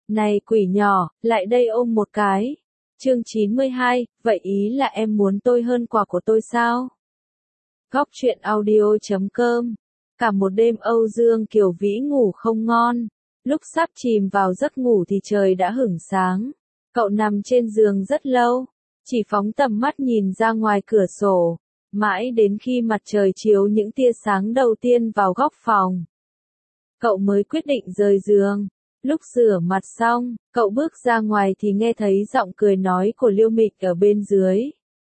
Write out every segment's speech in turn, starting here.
Này quỷ nhỏ, lại đây ôm một cái. Chương 92, vậy ý là em muốn tôi hơn quà của tôi sao? Góc truyện audio.com. Cả một đêm Âu Dương Kiều Vĩ ngủ không ngon. Lúc sắp chìm vào giấc ngủ thì trời đã hửng sáng. Cậu nằm trên giường rất lâu, chỉ phóng tầm mắt nhìn ra ngoài cửa sổ, mãi đến khi mặt trời chiếu những tia sáng đầu tiên vào góc phòng. Cậu mới quyết định rời giường. Lúc rửa mặt xong, cậu bước ra ngoài thì nghe thấy giọng cười nói của Liêu Mịch ở bên dưới.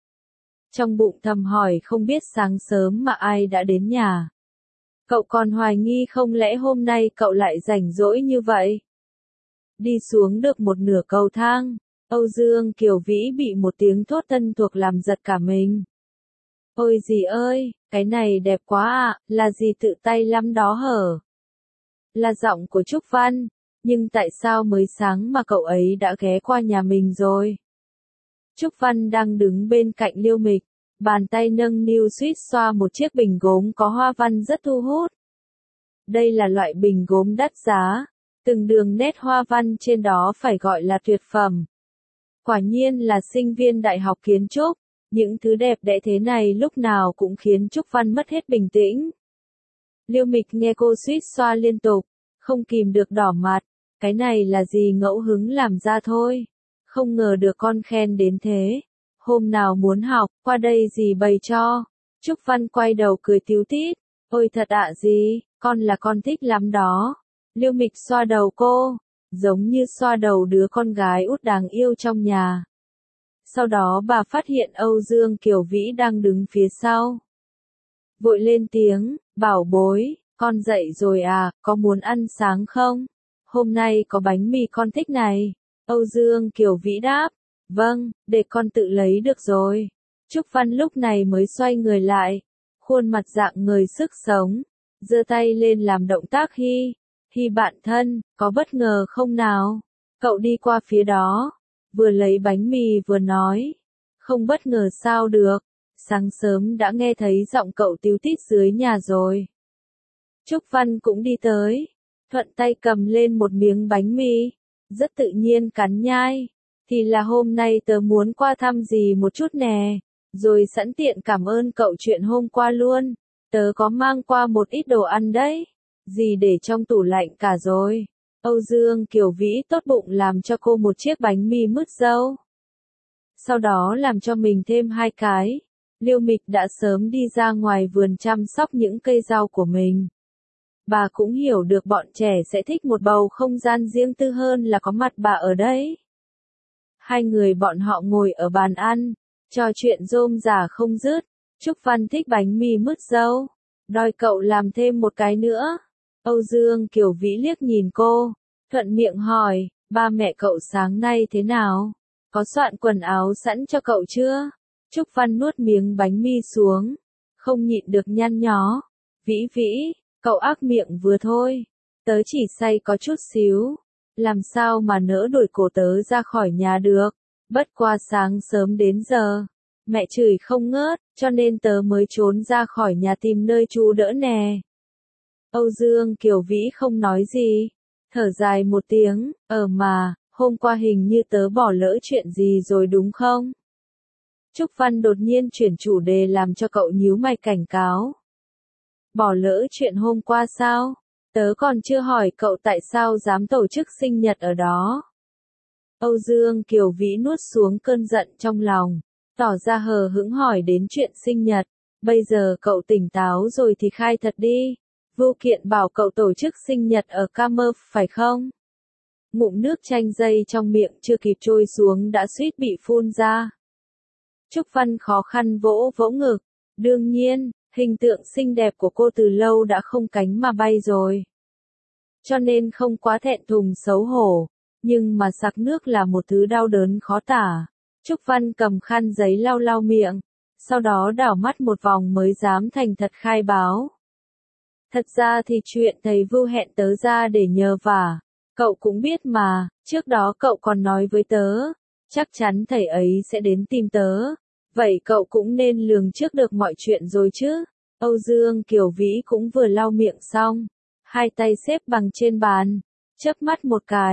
Trong bụng thầm hỏi không biết sáng sớm mà ai đã đến nhà. Cậu còn hoài nghi không lẽ hôm nay cậu lại rảnh rỗi như vậy. Đi xuống được một nửa cầu thang, Âu Dương Kiều Vĩ bị một tiếng thốt thân thuộc làm giật cả mình. Ôi dì ơi, cái này đẹp quá à, là gì tự tay lắm đó hở? Là giọng của Trúc Văn, nhưng tại sao mới sáng mà cậu ấy đã ghé qua nhà mình rồi? Trúc Văn đang đứng bên cạnh Liêu Mịch, bàn tay nâng niu suýt xoa một chiếc bình gốm có hoa văn rất thu hút. Đây là loại bình gốm đắt giá, từng đường nét hoa văn trên đó phải gọi là tuyệt phẩm. Quả nhiên là sinh viên đại học kiến trúc, những thứ đẹp đẽ thế này lúc nào cũng khiến Trúc Văn mất hết bình tĩnh. Liêu Mịch nghe cô suýt xoa liên tục, không kìm được đỏ mặt, cái này là gì ngẫu hứng làm ra thôi, không ngờ được con khen đến thế. Hôm nào muốn học, qua đây dì bày cho. Trúc Văn quay đầu cười tíu tít, ôi thật ạ dì, con là con thích lắm đó. Liêu Mịch xoa đầu cô, giống như xoa đầu đứa con gái út đáng yêu trong nhà. Sau đó bà phát hiện Âu Dương Kiều Vĩ đang đứng phía sau. Vội lên tiếng, bảo bối, con dậy rồi à, có muốn ăn sáng không? Hôm nay có bánh mì con thích này. Âu Dương Kiều Vĩ đáp, vâng, để con tự lấy được rồi. Trúc Văn lúc này mới xoay người lại, khuôn mặt rạng ngời sức sống, giơ tay lên làm động tác hi bạn thân, có bất ngờ không nào? Cậu đi qua phía đó, vừa lấy bánh mì vừa nói, không bất ngờ sao được, sáng sớm đã nghe thấy giọng cậu tíu tít dưới nhà rồi. Trúc Văn cũng đi tới, thuận tay cầm lên một miếng bánh mì, rất tự nhiên cắn nhai, thì là hôm nay tớ muốn qua thăm dì một chút nè, rồi sẵn tiện cảm ơn cậu chuyện hôm qua luôn, tớ có mang qua một ít đồ ăn đấy, dì để trong tủ lạnh cả rồi. Âu Dương Kiều Vĩ tốt bụng làm cho cô một chiếc bánh mì mứt dâu. Sau đó làm cho mình thêm 2 cái. Liêu Mịch đã sớm đi ra ngoài vườn chăm sóc những cây rau của mình. Bà cũng hiểu được bọn trẻ sẽ thích một bầu không gian riêng tư hơn là có mặt bà ở đấy. Hai người bọn họ ngồi ở bàn ăn, trò chuyện rôm rả không dứt. Trúc Văn thích bánh mì mứt dâu, đòi cậu làm thêm một cái nữa. Âu Dương Kiều Vĩ liếc nhìn cô, thuận miệng hỏi, ba mẹ cậu sáng nay thế nào? Có soạn quần áo sẵn cho cậu chưa? Trúc Văn nuốt miếng bánh mì xuống, không nhịn được nhăn nhó. Vĩ, cậu ác miệng vừa thôi, tớ chỉ say có chút xíu, làm sao mà nỡ đuổi cổ tớ ra khỏi nhà được, bất qua sáng sớm đến giờ, mẹ chửi không ngớt, cho nên tớ mới trốn ra khỏi nhà tìm nơi trú đỡ nè. Âu Dương Kiều Vĩ không nói gì, thở dài một tiếng, mà, hôm qua hình như tớ bỏ lỡ chuyện gì rồi đúng không? Trúc Văn đột nhiên chuyển chủ đề làm cho cậu nhíu mày cảnh cáo. Bỏ lỡ chuyện hôm qua sao? Tớ còn chưa hỏi cậu tại sao dám tổ chức sinh nhật ở đó. Âu Dương Kiều Vĩ nuốt xuống cơn giận trong lòng, tỏ ra hờ hững hỏi đến chuyện sinh nhật. Bây giờ cậu tỉnh táo rồi thì khai thật đi. Vô Kiện bảo cậu tổ chức sinh nhật ở Campuchia phải không? Ngụm nước chanh dây trong miệng chưa kịp trôi xuống đã suýt bị phun ra. Trúc Văn khó khăn vỗ vỗ ngực. Đương nhiên, hình tượng xinh đẹp của cô từ lâu đã không cánh mà bay rồi. Cho nên không quá thẹn thùng xấu hổ, nhưng mà sặc nước là một thứ đau đớn khó tả. Trúc Văn cầm khăn giấy lau lau miệng, sau đó đảo mắt một vòng mới dám thành thật khai báo. Thật ra thì chuyện thầy Vưu hẹn tớ ra để nhờ vả, cậu cũng biết mà, trước đó cậu còn nói với tớ, chắc chắn thầy ấy sẽ đến tìm tớ, vậy cậu cũng nên lường trước được mọi chuyện rồi chứ. Âu Dương Kiều Vĩ cũng vừa lau miệng xong, hai tay xếp bằng trên bàn, chớp mắt một cái,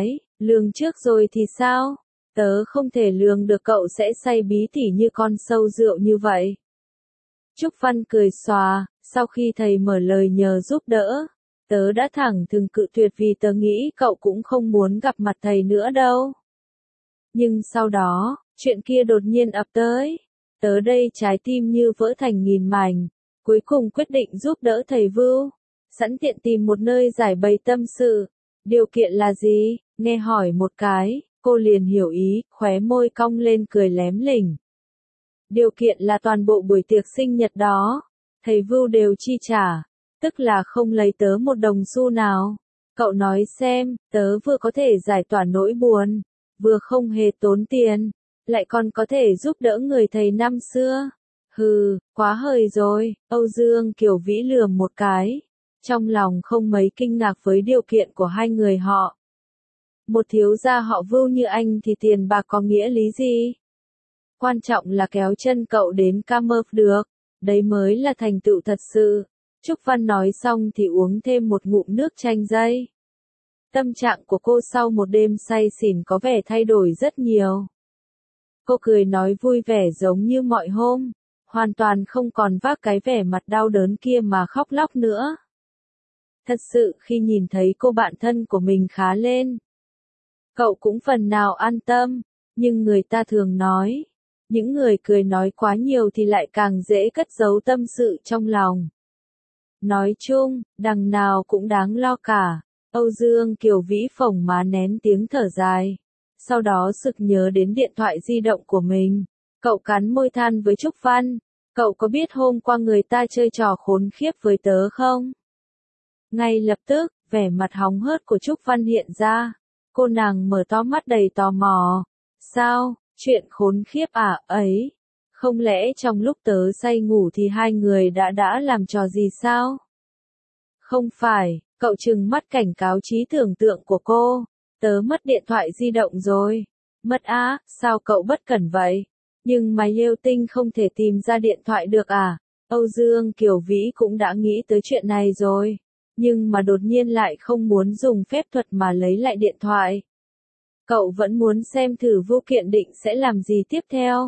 Lường trước rồi thì sao? Tớ không thể lường được cậu sẽ say bí tỉ như con sâu rượu như vậy. Trúc Văn cười xòa, sau khi thầy mở lời nhờ giúp đỡ, tớ đã thẳng thừng cự tuyệt vì tớ nghĩ cậu cũng không muốn gặp mặt thầy nữa đâu. Nhưng sau đó, chuyện kia đột nhiên ập tới. Tớ đây trái tim như vỡ thành nghìn mảnh, cuối cùng quyết định giúp đỡ thầy Vưu, sẵn tiện tìm một nơi giải bày tâm sự. Điều kiện là gì? Nghe hỏi một cái, cô liền hiểu ý, khóe môi cong lên cười lém lỉnh. Điều kiện là toàn bộ buổi tiệc sinh nhật đó, thầy Vưu đều chi trả, tức là không lấy tớ một đồng xu nào. Cậu nói xem, tớ vừa có thể giải tỏa nỗi buồn, vừa không hề tốn tiền, lại còn có thể giúp đỡ người thầy năm xưa. Hừ, quá hời rồi, Âu Dương Kiều Vĩ lườm một cái, trong lòng không mấy kinh ngạc với điều kiện của hai người họ. Một thiếu gia họ Vưu như anh thì tiền bạc có nghĩa lý gì? Quan trọng là kéo chân cậu đến Campuchia được, đấy mới là thành tựu thật sự. Trúc Văn nói xong thì uống thêm một ngụm nước chanh dây. Tâm trạng của cô sau một đêm say xỉn có vẻ thay đổi rất nhiều. Cô cười nói vui vẻ giống như mọi hôm, hoàn toàn không còn vác cái vẻ mặt đau đớn kia mà khóc lóc nữa. Thật sự khi nhìn thấy cô bạn thân của mình khá lên, cậu cũng phần nào an tâm, nhưng người ta thường nói, những người cười nói quá nhiều thì lại càng dễ cất giấu tâm sự trong lòng. Nói chung, đằng nào cũng đáng lo cả. Âu Dương Kiều Vĩ phồng má nén tiếng thở dài. Sau đó sực nhớ đến điện thoại di động của mình. Cậu cắn môi than với Trúc Văn. Cậu có biết hôm qua người ta chơi trò khốn khiếp với tớ không? Ngay lập tức, vẻ mặt hóng hớt của Trúc Văn hiện ra. Cô nàng mở to mắt đầy tò mò. Sao, chuyện khốn khiếp à, ấy? Không lẽ trong lúc tớ say ngủ thì hai người đã làm trò gì sao? Không phải, cậu trừng mắt cảnh cáo trí tưởng tượng của cô. Tớ mất điện thoại di động rồi. Mất á, sao cậu bất cẩn vậy? Nhưng mà Liêu Tinh không thể tìm ra điện thoại được à? Âu Dương Kiều Vĩ cũng đã nghĩ tới chuyện này rồi. Nhưng mà đột nhiên lại không muốn dùng phép thuật mà lấy lại điện thoại. Cậu vẫn muốn xem thử Vô Kiện định sẽ làm gì tiếp theo.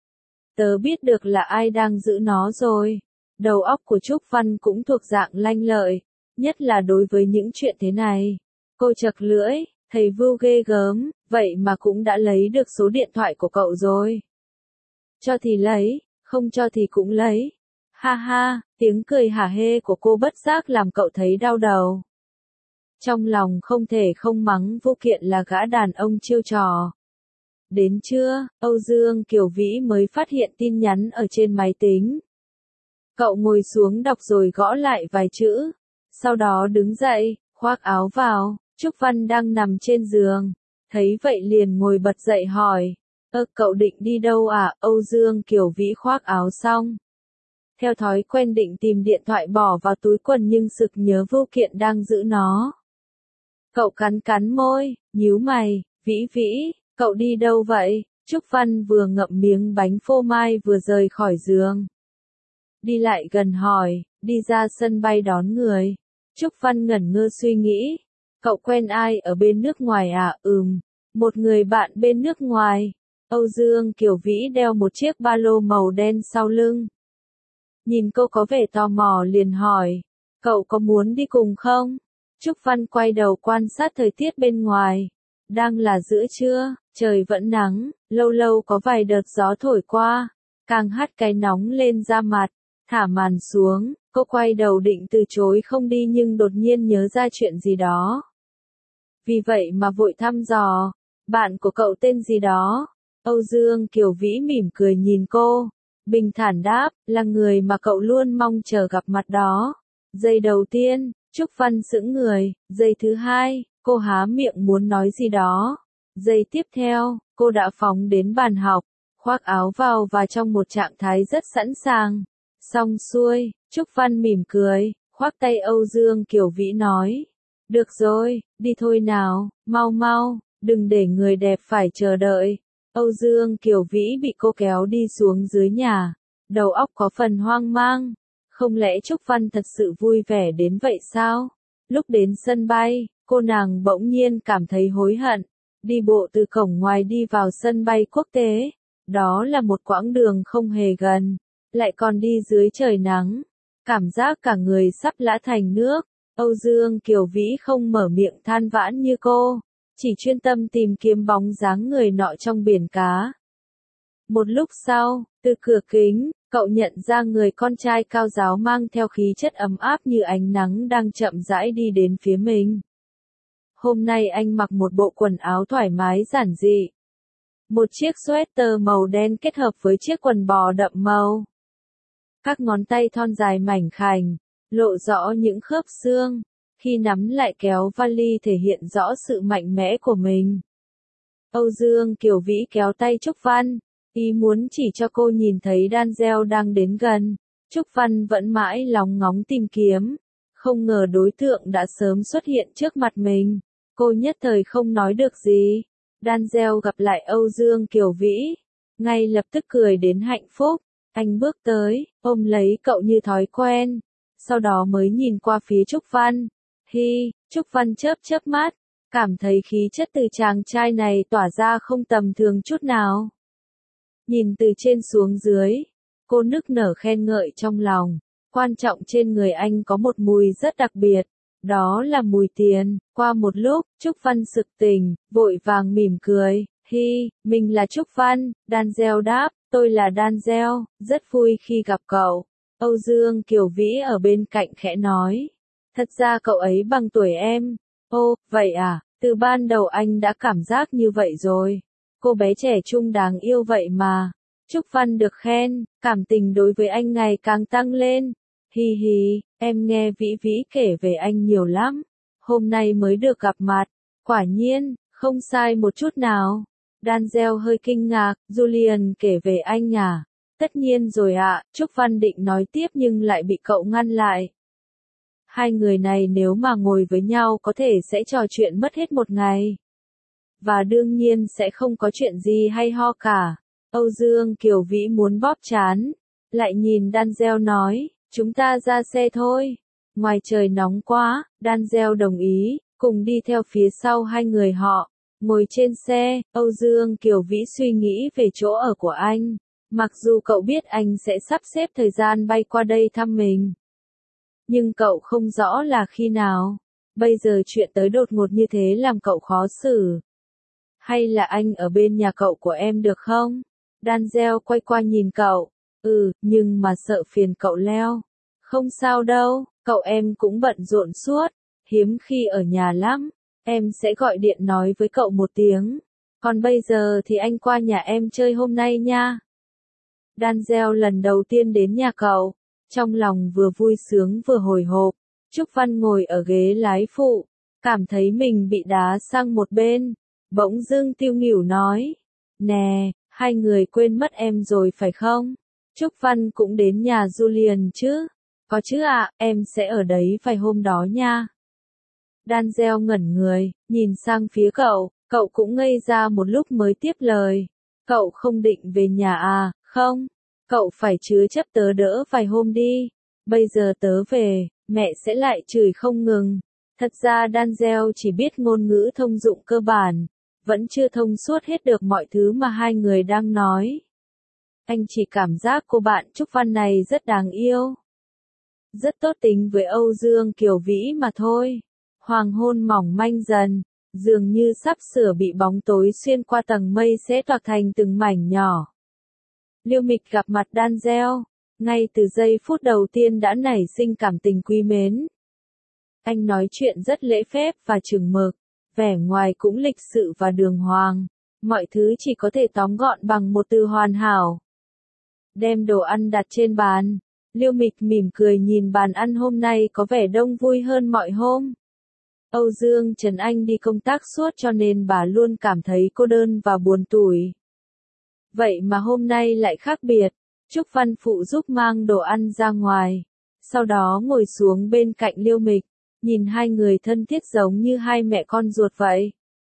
Tớ biết được là ai đang giữ nó rồi. Đầu óc của Trúc Văn cũng thuộc dạng lanh lợi, nhất là đối với những chuyện thế này. Cô chật lưỡi, thầy Vưu ghê gớm, vậy mà cũng đã lấy được số điện thoại của cậu rồi. Cho thì lấy, không cho thì cũng lấy. Ha ha, tiếng cười hả hê của cô bất giác làm cậu thấy đau đầu. Trong lòng không thể không mắng Vô Kiện là gã đàn ông chiêu trò. Đến trưa, Âu Dương Kiều Vĩ mới phát hiện tin nhắn ở trên máy tính. Cậu ngồi xuống đọc rồi gõ lại vài chữ. Sau đó đứng dậy, khoác áo vào. Trúc Văn đang nằm trên giường. Thấy vậy liền ngồi bật dậy hỏi. Cậu định đi đâu à? Âu Dương Kiều Vĩ khoác áo xong. Theo thói quen định tìm điện thoại bỏ vào túi quần nhưng sực nhớ Vô Kiện đang giữ nó. Cậu cắn môi, nhíu mày, Vĩ, cậu đi đâu vậy? Trúc Văn vừa ngậm miếng bánh phô mai vừa rời khỏi giường. Đi lại gần hỏi, đi ra sân bay đón người. Trúc Văn ngẩn ngơ suy nghĩ. Cậu quen ai ở bên nước ngoài à? Một người bạn bên nước ngoài. Âu Dương Kiều Vĩ đeo một chiếc ba lô màu đen sau lưng. Nhìn cô có vẻ tò mò liền hỏi, cậu có muốn đi cùng không? Trúc Văn quay đầu quan sát thời tiết bên ngoài. Đang là giữa trưa, trời vẫn nắng, lâu lâu có vài đợt gió thổi qua, càng hắt cái nóng lên da mặt. Thả màn xuống, cô quay đầu định từ chối không đi nhưng đột nhiên nhớ ra chuyện gì đó. Vì vậy mà vội thăm dò, bạn của cậu tên gì đó? Âu Dương Kiều Vĩ mỉm cười nhìn cô, bình thản đáp, là người mà cậu luôn mong chờ gặp mặt đó. Giây đầu tiên, Trúc Văn sững người, giây thứ hai, cô há miệng muốn nói gì đó. Giây tiếp theo, cô đã phóng đến bàn học, khoác áo vào và trong một trạng thái rất sẵn sàng. Xong xuôi, Trúc Văn mỉm cười, khoác tay Âu Dương Kiều Vĩ nói. Được rồi, đi thôi nào, mau, đừng để người đẹp phải chờ đợi. Âu Dương Kiều Vĩ bị cô kéo đi xuống dưới nhà, đầu óc có phần hoang mang. Không lẽ Trúc Văn thật sự vui vẻ đến vậy sao? Lúc đến sân bay, cô nàng bỗng nhiên cảm thấy hối hận. đi bộ từ cổng ngoài đi vào sân bay quốc tế. Đó là một quãng đường không hề gần, lại còn đi dưới trời nắng. Cảm giác cả người sắp lã thành nước. Âu Dương Kiều Vĩ không mở miệng than vãn như cô, chỉ chuyên tâm tìm kiếm bóng dáng người nọ trong biển cá. Một lúc sau, từ cửa kính, cậu nhận ra người con trai cao ráo mang theo khí chất ấm áp như ánh nắng đang chậm rãi đi đến phía mình. Hôm nay anh mặc một bộ quần áo thoải mái giản dị. Một chiếc sweater màu đen kết hợp với chiếc quần bò đậm màu. Các ngón tay thon dài mảnh khảnh, lộ rõ những khớp xương, khi nắm lại kéo vali thể hiện rõ sự mạnh mẽ của mình. Âu Dương Kiều Vĩ kéo tay Trúc Văn, ý muốn chỉ cho cô nhìn thấy Danzel đang đến gần. Trúc Văn vẫn mãi lóng ngóng tìm kiếm, không ngờ đối tượng đã sớm xuất hiện trước mặt mình. Cô nhất thời không nói được gì. Danzel gặp lại Âu Dương Kiều Vĩ, ngay lập tức cười đến hạnh phúc. Anh bước tới, ôm lấy cậu như thói quen, sau đó mới nhìn qua phía Trúc Văn. Trúc Văn chớp chớp mắt, cảm thấy khí chất từ chàng trai này tỏa ra không tầm thường chút nào. Nhìn từ trên xuống dưới, cô nức nở khen ngợi trong lòng. Quan trọng trên người anh có một mùi rất đặc biệt, đó là mùi tiền. Qua một lúc, Trúc Văn sực tỉnh, vội vàng mỉm cười. Mình là Trúc Văn, Danzel đáp, tôi là Danzel, rất vui khi gặp cậu. Âu Dương Kiều Vĩ ở bên cạnh khẽ nói. Thật ra cậu ấy bằng tuổi em. Ô, vậy à, từ ban đầu anh đã cảm giác như vậy rồi. Cô bé trẻ trung đáng yêu vậy mà. Trúc Văn được khen, cảm tình đối với anh ngày càng tăng lên. Em nghe Vĩ Vĩ kể về anh nhiều lắm. Hôm nay mới được gặp mặt. Quả nhiên, không sai một chút nào. Danzel hơi kinh ngạc, Julian kể về anh à? Tất nhiên rồi ạ, Trúc Văn định nói tiếp nhưng lại bị cậu ngăn lại. Hai người này nếu mà ngồi với nhau có thể sẽ trò chuyện mất hết một ngày. Và đương nhiên sẽ không có chuyện gì hay ho cả. Âu Dương Kiều Vĩ muốn bóp trán, lại nhìn Danzel nói, chúng ta ra xe thôi. Ngoài trời nóng quá, Danzel đồng ý, cùng đi theo phía sau hai người họ. Ngồi trên xe, Âu Dương Kiều Vĩ suy nghĩ về chỗ ở của anh. Mặc dù cậu biết anh sẽ sắp xếp thời gian bay qua đây thăm mình, nhưng cậu không rõ là khi nào. Bây giờ chuyện tới đột ngột như thế làm cậu khó xử. Hay là anh ở bên nhà cậu của em được không? Danzel quay qua nhìn cậu. Nhưng mà sợ phiền cậu leo. Không sao đâu, cậu em cũng bận rộn suốt, hiếm khi ở nhà lắm. Em sẽ gọi điện nói với cậu một tiếng. Còn bây giờ thì anh qua nhà em chơi hôm nay nha. Danzel lần đầu tiên đến nhà cậu, trong lòng vừa vui sướng vừa hồi hộp. Trúc Văn ngồi ở ghế lái phụ, cảm thấy mình bị đá sang một bên. Bỗng dưng Tiêu Nghỉu nói, nè, hai người quên mất em rồi phải không? Trúc Văn cũng đến nhà Julian chứ? Có chứ ạ, em sẽ ở đấy vài hôm đó nha. Danzel ngẩn người, nhìn sang phía cậu cũng ngây ra một lúc mới tiếp lời. Cậu không định về nhà à, không? Cậu phải chứa chấp tớ đỡ vài hôm đi. Bây giờ tớ về, mẹ sẽ lại chửi không ngừng. Thật ra Danzel chỉ biết ngôn ngữ thông dụng cơ bản, vẫn chưa thông suốt hết được mọi thứ mà hai người đang nói. Anh chỉ cảm giác cô bạn Trúc Văn này rất đáng yêu. Rất tốt tính với Âu Dương Kiều Vĩ mà thôi. Hoàng hôn mỏng manh dần, dường như sắp sửa bị bóng tối xuyên qua tầng mây sẽ toạc thành từng mảnh nhỏ. Liêu Mịch gặp mặt Danzel, ngay từ giây phút đầu tiên đã nảy sinh cảm tình quý mến. Anh nói chuyện rất lễ phép và chừng mực, vẻ ngoài cũng lịch sự và đường hoàng, mọi thứ chỉ có thể tóm gọn bằng một từ hoàn hảo. Đem đồ ăn đặt trên bàn, Liêu Mịch mỉm cười nhìn bàn ăn hôm nay có vẻ đông vui hơn mọi hôm. Âu Dương Trần Anh đi công tác suốt cho nên bà luôn cảm thấy cô đơn và buồn tủi. Vậy mà hôm nay lại khác biệt. Trúc Văn phụ giúp mang đồ ăn ra ngoài, sau đó ngồi xuống bên cạnh Liêu Mịch, nhìn hai người thân thiết giống như hai mẹ con ruột vậy.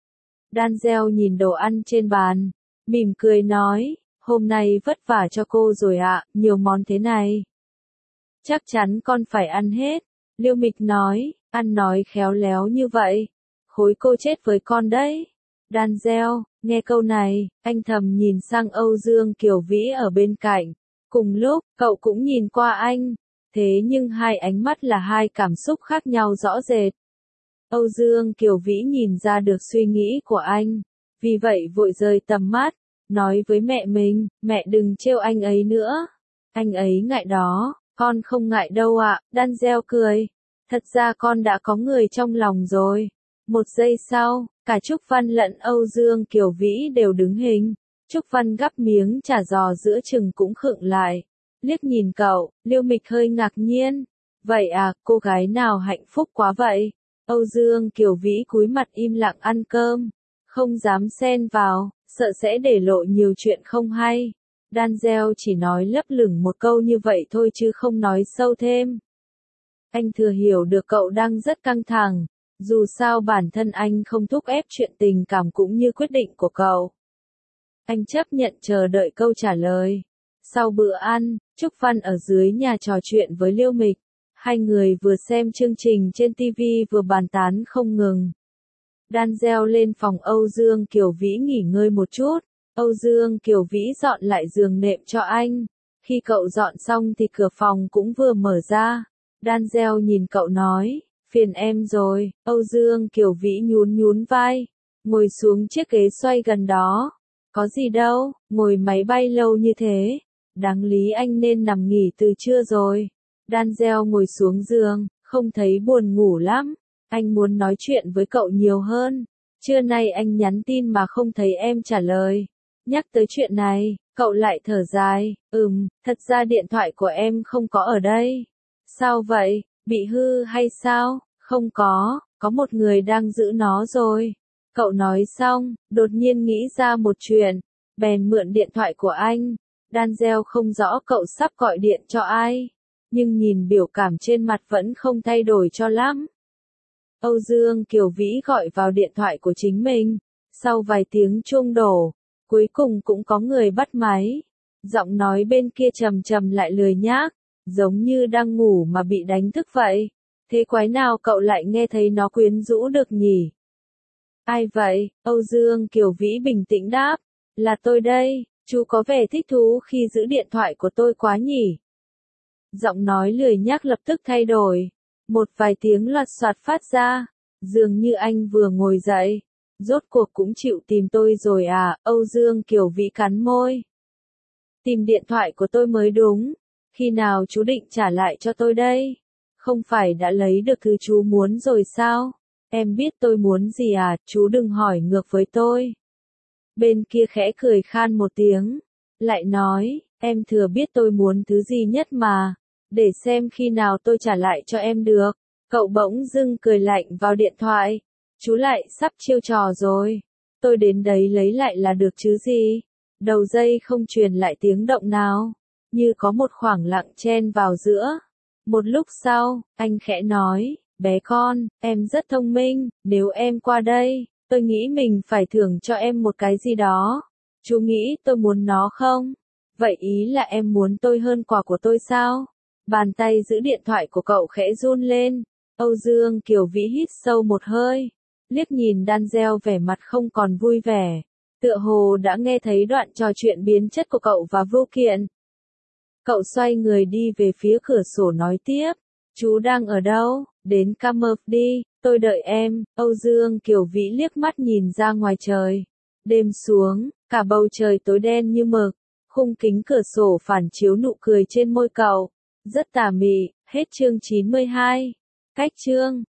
Danzel nhìn đồ ăn trên bàn, mỉm cười nói, hôm nay vất vả cho cô rồi ạ, nhiều món thế này. Chắc chắn con phải ăn hết. Liêu Mịch nói, ăn nói khéo léo như vậy, khối cô chết với con đấy. Denzel, nghe câu này, anh thầm nhìn sang Âu Dương Kiều Vĩ ở bên cạnh. Cùng lúc, cậu cũng nhìn qua anh. Thế nhưng hai ánh mắt là hai cảm xúc khác nhau rõ rệt. Âu Dương Kiều Vĩ nhìn ra được suy nghĩ của anh. Vì vậy vội rời tầm mắt, nói với mẹ mình, mẹ đừng trêu anh ấy nữa. Anh ấy ngại đó, con không ngại đâu ạ, Denzel cười. Thật ra con đã có người trong lòng rồi. Một giây sau, cả Trúc Văn lẫn Âu Dương Kiều Vĩ đều đứng hình. Trúc Văn gắp miếng chả giò giữa chừng cũng khựng lại. Liếc nhìn cậu, Liêu Mịch hơi ngạc nhiên. Vậy à, cô gái nào hạnh phúc quá vậy? Âu Dương Kiều Vĩ cúi mặt im lặng ăn cơm. Không dám xen vào, sợ sẽ để lộ nhiều chuyện không hay. Denzel chỉ nói lấp lửng một câu như vậy thôi chứ không nói sâu thêm. Anh thừa hiểu được cậu đang rất căng thẳng. Dù sao bản thân anh không thúc ép chuyện tình cảm cũng như quyết định của cậu. Anh chấp nhận chờ đợi câu trả lời. Sau bữa ăn, Trúc Văn ở dưới nhà trò chuyện với Liêu Mịch. Hai người vừa xem chương trình trên TV vừa bàn tán không ngừng. Denzel lên phòng Âu Dương Kiều Vĩ nghỉ ngơi một chút. Âu Dương Kiều Vĩ dọn lại giường nệm cho anh. Khi cậu dọn xong thì cửa phòng cũng vừa mở ra. Denzel nhìn cậu nói, phiền em rồi. Âu Dương Kiều Vĩ nhún nhún vai, ngồi xuống chiếc ghế xoay gần đó. Có gì đâu, ngồi máy bay lâu như thế. Đáng lý anh nên nằm nghỉ từ trưa rồi. Denzel ngồi xuống giường, không thấy buồn ngủ lắm. Anh muốn nói chuyện với cậu nhiều hơn. Trưa nay anh nhắn tin mà không thấy em trả lời. Nhắc tới chuyện này, cậu lại thở dài. Thật ra điện thoại của em không có ở đây. Sao vậy, bị hư hay sao? Không có một người đang giữ nó rồi. Cậu nói xong, đột nhiên nghĩ ra một chuyện, bèn mượn điện thoại của anh. Denzel không rõ cậu sắp gọi điện cho ai, nhưng nhìn biểu cảm trên mặt vẫn không thay đổi cho lắm. Âu Dương Kiều Vĩ gọi vào điện thoại của chính mình. Sau vài tiếng chuông đổ, cuối cùng cũng có người bắt máy. Giọng nói bên kia trầm trầm lại lười nhác, giống như đang ngủ mà bị đánh thức vậy. Thế quái nào cậu lại nghe thấy nó quyến rũ được nhỉ? Ai vậy? Âu Dương Kiều Vĩ bình tĩnh đáp. Là tôi đây, chú có vẻ thích thú khi giữ điện thoại của tôi quá nhỉ? Giọng nói lười nhác lập tức thay đổi. Một vài tiếng loạt soạt phát ra. Dường như anh vừa ngồi dậy. Rốt cuộc cũng chịu tìm tôi rồi à? Âu Dương Kiều Vĩ cắn môi. Tìm điện thoại của tôi mới đúng. Khi nào chú định trả lại cho tôi đây? Không phải đã lấy được thứ chú muốn rồi sao? Em biết tôi muốn gì à? Chú đừng hỏi ngược với tôi. Bên kia khẽ cười khan một tiếng. Lại nói, em thừa biết tôi muốn thứ gì nhất mà. Để xem khi nào tôi trả lại cho em được. Cậu bỗng dưng cười lạnh vào điện thoại. Chú lại sắp chiêu trò rồi. Tôi đến đấy lấy lại là được chứ gì. Đầu dây không truyền lại tiếng động nào. Như có một khoảng lặng chen vào giữa. Một lúc sau, anh khẽ nói, bé con, em rất thông minh, nếu em qua đây, tôi nghĩ mình phải thưởng cho em một cái gì đó. Chú nghĩ tôi muốn nó không? Vậy ý là em muốn tôi hơn quà của tôi sao? Bàn tay giữ điện thoại của cậu khẽ run lên. Âu Dương Kiều Vĩ hít sâu một hơi, liếc nhìn Denzel vẻ mặt không còn vui vẻ. Tựa hồ đã nghe thấy đoạn trò chuyện biến chất của cậu và Vô Kiện. Cậu xoay người đi về phía cửa sổ nói tiếp. Chú đang ở đâu? Đến Camp đi, tôi đợi em. Âu Dương Kiều Vĩ liếc mắt nhìn ra ngoài trời. Đêm xuống, cả bầu trời tối đen như mực. Khung kính cửa sổ phản chiếu nụ cười trên môi cậu. Rất tà mị. Hết chương 92. Cách chương